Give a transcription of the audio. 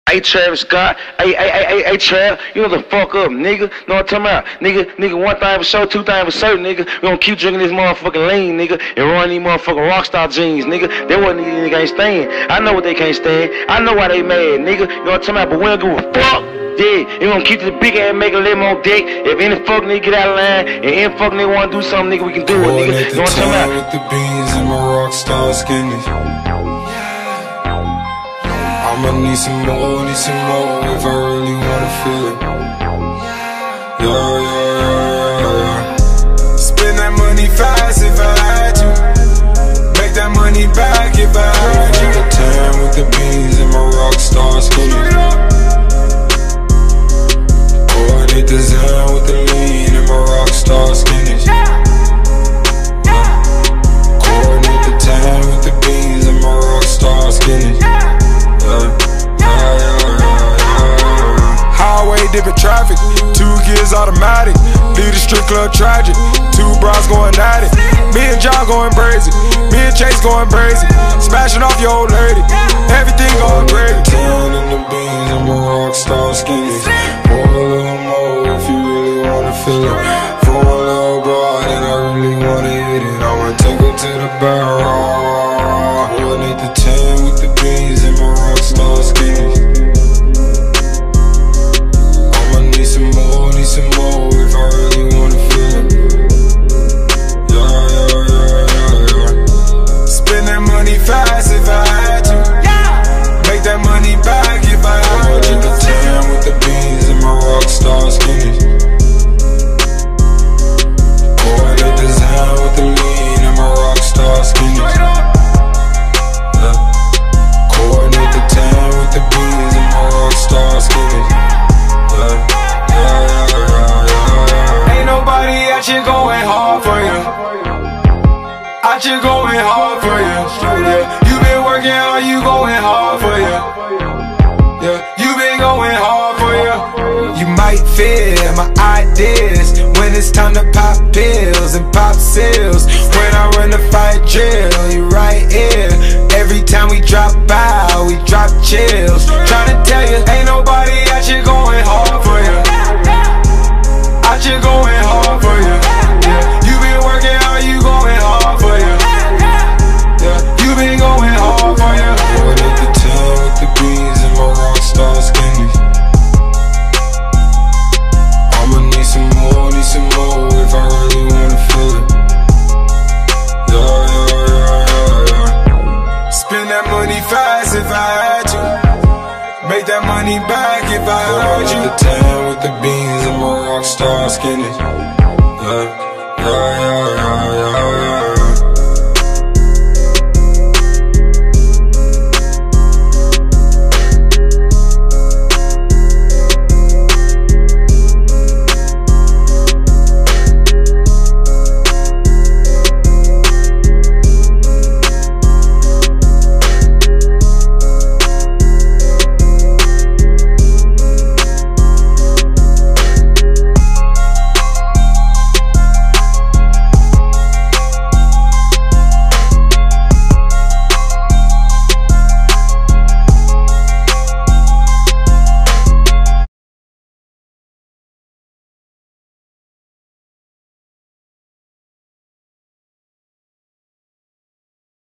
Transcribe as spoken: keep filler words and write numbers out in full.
Hey Travis Scott, hey, hey, hey, hey, hey Trav, you know the fuck up, nigga. Know what I'm talking about? Nigga, nigga, one thing for sure, two things for certain, nigga. We gonna keep drinking this motherfucking lean, nigga, and run these motherfucking rockstar jeans, nigga. They what these niggas ain't stand. I know what they can't stand. I know why they mad, nigga. You know what I'm talking about? But we don't give a fuck. Yeah, you gonna keep the big ass, make a little more dick. If any fuck nigga get out of line, and any fuck nigga wanna do something, nigga, we can do it, nigga. You know what I'm talking about? With the beans and my rockstar skinnies. I'ma need some more, need some more if I really wanna feel it. Yeah, yeah, yeah, yeah, yeah. Spend that money fast if I had to. Make that money back if I had to. The tan with the beans and my rockstar skinnies. Coordinate the Zen with the lean and my rockstar skinnies. Coordinate the tan with the beans and my rockstar skinnies. Highway dipping traffic, two gears automatic. Lead the strip club tragic, two bras going at it. Me and John going crazy, me and Chase going crazy. Smashing off your old lady, everything going crazy. Tan in the beans and my rockstar skinnies. Pour a little more if you really wanna feel it. For a little broad and I really wanna hit it. I'ma take her to the barrel. Coordinate the tan with the beans and my rockstar skinnies. I'ma need some more, need some more if I really wanna feel it. Yeah, yeah, yeah, yeah, yeah. Spend that money fast if I had to. Make that money back if I had to. The tan with the beans and my rockstar skinnies. Coordinate the Zen with the lean and my rockstar skinnies. Coordinate the tan with the beans and my rockstar skinnies. Yeah, yeah, yeah, yeah, yeah. Ain't nobody out here going hard for you. Out here going hard for you. Yeah, you been working hard, you going hard for you. Yeah, you been going hard for you. You might fear my ideas when it's time to pop pills and pop seals. When I run the fight drill, you right here. Every time we drop out, we drop chills. Tryna tell you, ain't nobody out here going hard for you. Out here going hard for you. Yeah, you been working hard, you going hard for you. Yeah, you been going hard for you. Coordinate the tan with the beans and my rockstar skinnies. I'ma need some more, need some more if I really wanna feel it. Yeah, yeah, yeah, yeah, yeah. Spend that money fast if I had to. Make that money back if I had you. The tan with the beans and my rockstar skinnies. Yeah, yeah, yeah, yeah, yeah, yeah.